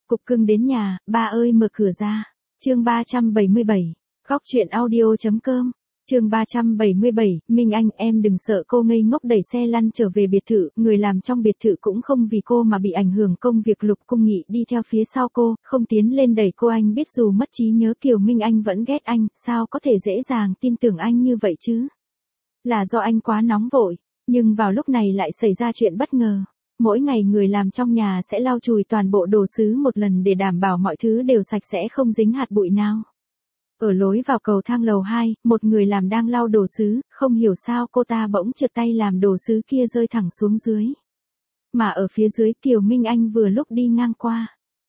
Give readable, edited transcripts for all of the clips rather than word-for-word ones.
Cục cưng đến nhà, ba ơi mở cửa ra. Chương 377. Góc truyện audio.com. Chương 377, Minh Anh em đừng sợ, cô ngây ngốc đẩy xe lăn trở về biệt thự, người làm trong biệt thự cũng không vì cô mà bị ảnh hưởng công việc. Lục Cung Nghị đi theo phía sau cô, không tiến lên đẩy cô. Anh biết dù mất trí nhớ Kiều Minh Anh vẫn ghét anh, sao có thể dễ dàng tin tưởng anh như vậy chứ? Là do anh quá nóng vội, nhưng vào lúc này lại xảy ra chuyện bất ngờ. Mỗi ngày người làm trong nhà sẽ lau chùi toàn bộ đồ sứ một lần để đảm bảo mọi thứ đều sạch sẽ không dính hạt bụi nào. Ở lối vào cầu thang lầu 2, một người làm đang lau đồ sứ, không hiểu sao cô ta bỗng trượt tay làm đồ sứ kia rơi thẳng xuống dưới. Mà ở phía dưới Kiều Minh Anh vừa lúc đi ngang qua.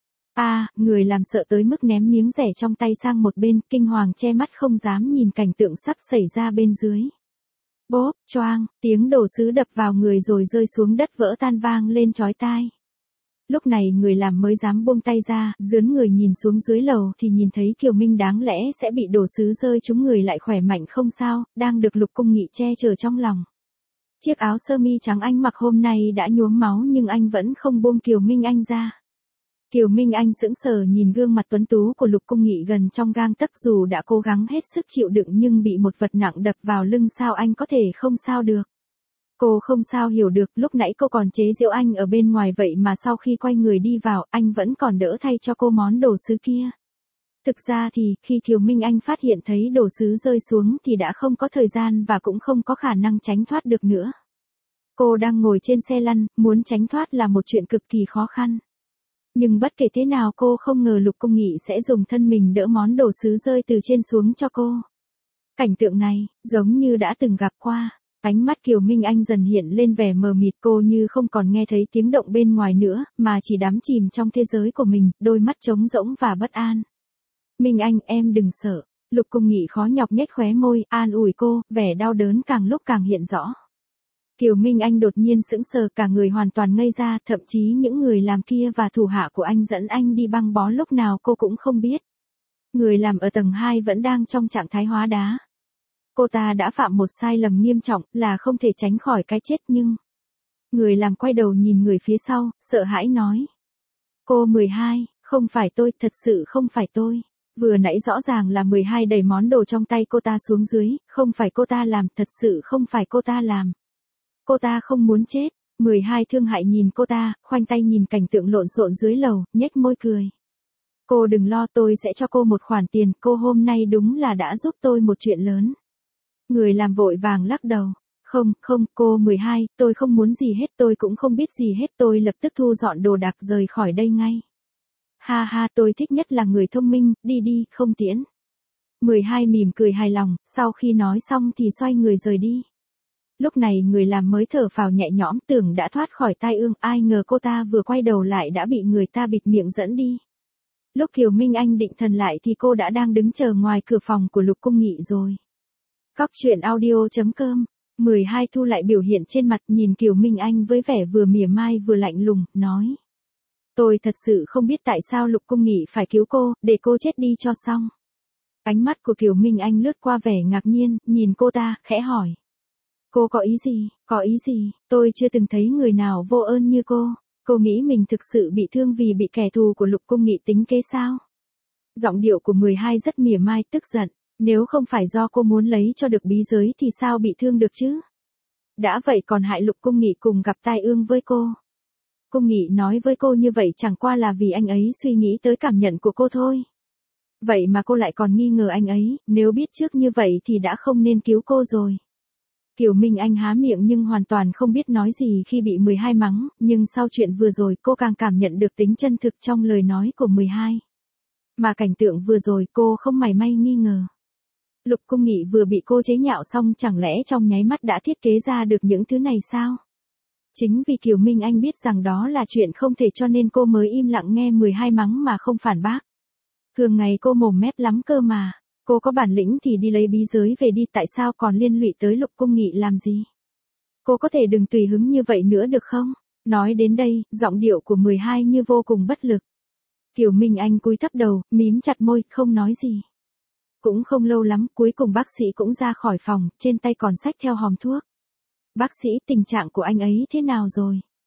Người làm sợ tới mức ném miếng rẻ trong tay sang một bên, kinh hoàng che mắt không dám nhìn cảnh tượng sắp xảy ra bên dưới. Bốp, choang, tiếng đồ sứ đập vào người rồi rơi xuống đất vỡ tan vang lên chói tai. Lúc này người làm mới dám buông tay ra, dướn người nhìn xuống dưới lầu thì nhìn thấy Kiều Minh đáng lẽ sẽ bị đồ sứ rơi trúng người lại khỏe mạnh không sao, đang được Lục Cung Nghị che chở trong lòng. Chiếc áo sơ mi trắng anh mặc hôm nay đã nhuốm máu nhưng anh vẫn không buông Kiều Minh Anh ra. Kiều Minh Anh sững sờ nhìn gương mặt tuấn tú của Lục Cung Nghị gần trong gang tấc, dù đã cố gắng hết sức chịu đựng nhưng bị một vật nặng đập vào lưng, sao anh có thể không sao được. Cô không sao hiểu được, lúc nãy cô còn chế giễu anh ở bên ngoài vậy mà sau khi quay người đi vào, anh vẫn còn đỡ thay cho cô món đồ sứ kia. Thực ra thì, khi Kiều Minh Anh phát hiện thấy đồ sứ rơi xuống thì đã không có thời gian và cũng không có khả năng tránh thoát được nữa. Cô đang ngồi trên xe lăn, muốn tránh thoát là một chuyện cực kỳ khó khăn. Nhưng bất kể thế nào cô không ngờ Lục Cung Nghị sẽ dùng thân mình đỡ món đồ sứ rơi từ trên xuống cho cô. Cảnh tượng này, giống như đã từng gặp qua. Ánh mắt Kiều Minh Anh dần hiện lên vẻ mờ mịt, cô như không còn nghe thấy tiếng động bên ngoài nữa, mà chỉ đắm chìm trong thế giới của mình, đôi mắt trống rỗng và bất an. Minh Anh, em đừng sợ. Lục Cung Nghị khó nhọc nhếch khóe môi, an ủi cô, vẻ đau đớn càng lúc càng hiện rõ. Kiều Minh Anh đột nhiên sững sờ, cả người hoàn toàn ngây ra, thậm chí những người làm kia và thủ hạ của anh dẫn anh đi băng bó lúc nào cô cũng không biết. Người làm ở tầng 2 vẫn đang trong trạng thái hóa đá. Cô ta đã phạm một sai lầm nghiêm trọng, là không thể tránh khỏi cái chết nhưng... Người làm quay đầu nhìn người phía sau, sợ hãi nói. Cô 12, không phải tôi, thật sự không phải tôi. Vừa nãy rõ ràng là 12 đẩy món đồ trong tay cô ta xuống dưới, không phải cô ta làm, thật sự không phải cô ta làm. Cô ta không muốn chết. 12 thương hại nhìn cô ta, khoanh tay nhìn cảnh tượng lộn xộn dưới lầu, nhếch môi cười. Cô đừng lo, tôi sẽ cho cô một khoản tiền, cô hôm nay đúng là đã giúp tôi một chuyện lớn. Người làm vội vàng lắc đầu. Không, cô 12, tôi không muốn gì hết, tôi cũng không biết gì hết, tôi lập tức thu dọn đồ đạc rời khỏi đây ngay. Ha, tôi thích nhất là người thông minh, đi, không tiễn. 12 mỉm cười hài lòng, sau khi nói xong thì xoay người rời đi. Lúc này người làm mới thở phào nhẹ nhõm, tưởng đã thoát khỏi tai ương, ai ngờ cô ta vừa quay đầu lại đã bị người ta bịt miệng dẫn đi. Lúc Kiều Minh Anh định thần lại thì cô đã đang đứng chờ ngoài cửa phòng của Lục Cung Nghị rồi. Góc truyện audio.com. 12 thu lại biểu hiện trên mặt, nhìn Kiều Minh Anh với vẻ vừa mỉa mai vừa lạnh lùng, nói. Tôi thật sự không biết tại sao Lục Cung Nghị phải cứu cô, để cô chết đi cho xong. Ánh mắt của Kiều Minh Anh lướt qua vẻ ngạc nhiên, nhìn cô ta, khẽ hỏi. Cô có ý gì, tôi chưa từng thấy người nào vô ơn như cô. Cô nghĩ mình thực sự bị thương vì bị kẻ thù của Lục Cung Nghị tính kế sao? Giọng điệu của 12 rất mỉa mai, tức giận. Nếu không phải do cô muốn lấy cho được bí giới thì sao bị thương được chứ? Đã vậy còn hại Lục Cung Nghị cùng gặp tai ương với cô. Cung Nghị nói với cô như vậy chẳng qua là vì anh ấy suy nghĩ tới cảm nhận của cô thôi. Vậy mà cô lại còn nghi ngờ anh ấy, nếu biết trước như vậy thì đã không nên cứu cô rồi. Kiều Minh Anh há miệng nhưng hoàn toàn không biết nói gì khi bị 12 mắng, nhưng sau chuyện vừa rồi cô càng cảm nhận được tính chân thực trong lời nói của 12. Mà cảnh tượng vừa rồi cô không mảy may nghi ngờ. Lục Cung Nghị vừa bị cô chế nhạo xong chẳng lẽ trong nháy mắt đã thiết kế ra được những thứ này sao? Chính vì Kiều Minh Anh biết rằng đó là chuyện không thể cho nên cô mới im lặng nghe 12 mắng mà không phản bác. Thường ngày cô mồm mép lắm cơ mà. Cô có bản lĩnh thì đi lấy bí giới về đi, tại sao còn liên lụy tới Lục Cung Nghị làm gì? Cô có thể đừng tùy hứng như vậy nữa được không? Nói đến đây, giọng điệu của 12 như vô cùng bất lực. Kiều Minh Anh cúi thấp đầu, mím chặt môi, không nói gì. Cũng không lâu lắm, cuối cùng bác sĩ cũng ra khỏi phòng, trên tay còn xách theo hòm thuốc. Bác sĩ, tình trạng của anh ấy thế nào rồi?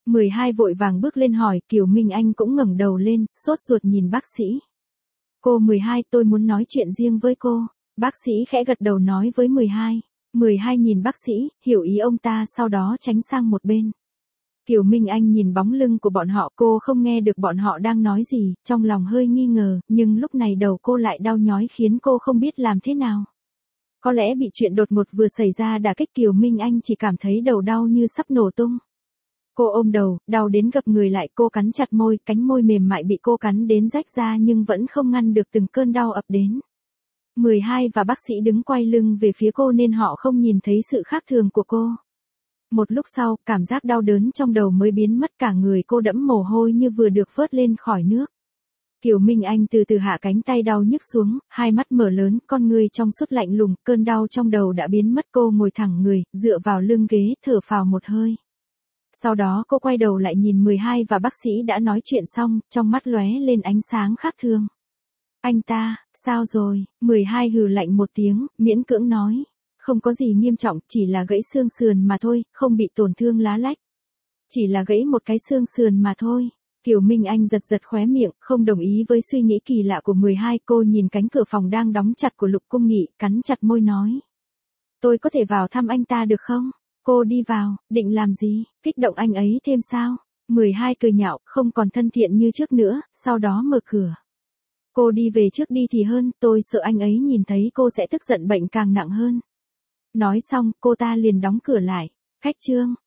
12 vội vàng bước lên hỏi, Kiều Minh Anh cũng ngẩng đầu lên, sốt ruột nhìn bác sĩ. Cô 12, tôi muốn nói chuyện riêng với cô. Bác sĩ khẽ gật đầu nói với 12. 12 nhìn bác sĩ, hiểu ý ông ta, sau đó tránh sang một bên. Kiều Minh Anh nhìn bóng lưng của bọn họ, cô không nghe được bọn họ đang nói gì, trong lòng hơi nghi ngờ, nhưng lúc này đầu cô lại đau nhói khiến cô không biết làm thế nào. Có lẽ bị chuyện đột ngột vừa xảy ra đả kích, Kiều Minh Anh chỉ cảm thấy đầu đau như sắp nổ tung. Cô ôm đầu, đau đến gập người lại, cô cắn chặt môi, cánh môi mềm mại bị cô cắn đến rách ra nhưng vẫn không ngăn được từng cơn đau ập đến. 12 và bác sĩ đứng quay lưng về phía cô nên họ không nhìn thấy sự khác thường của cô. Một lúc sau, cảm giác đau đớn trong đầu mới biến mất, cả người cô đẫm mồ hôi như vừa được vớt lên khỏi nước. Kiều Minh Anh từ từ hạ cánh tay đau nhức xuống, hai mắt mở lớn, con người trong suốt lạnh lùng, cơn đau trong đầu đã biến mất, cô ngồi thẳng người, dựa vào lưng ghế, thở phào một hơi. Sau đó cô quay đầu lại nhìn 12 và bác sĩ đã nói chuyện xong, trong mắt lóe lên ánh sáng khác thường. Anh ta, sao rồi? 12 hừ lạnh một tiếng, miễn cưỡng nói. Không có gì nghiêm trọng, chỉ là gãy xương sườn mà thôi, không bị tổn thương lá lách. Chỉ là gãy một cái xương sườn mà thôi. Kiều Minh Anh giật giật khóe miệng, không đồng ý với suy nghĩ kỳ lạ của 12, cô nhìn cánh cửa phòng đang đóng chặt của Lục Cung Nghị, cắn chặt môi nói. Tôi có thể vào thăm anh ta được không? Cô đi vào, định làm gì? Kích động anh ấy thêm sao? 12 cười nhạo, không còn thân thiện như trước nữa, sau đó mở cửa. Cô đi về trước đi thì hơn, tôi sợ anh ấy nhìn thấy cô sẽ tức giận, bệnh càng nặng hơn. Nói xong, cô ta liền đóng cửa lại. Khách trương,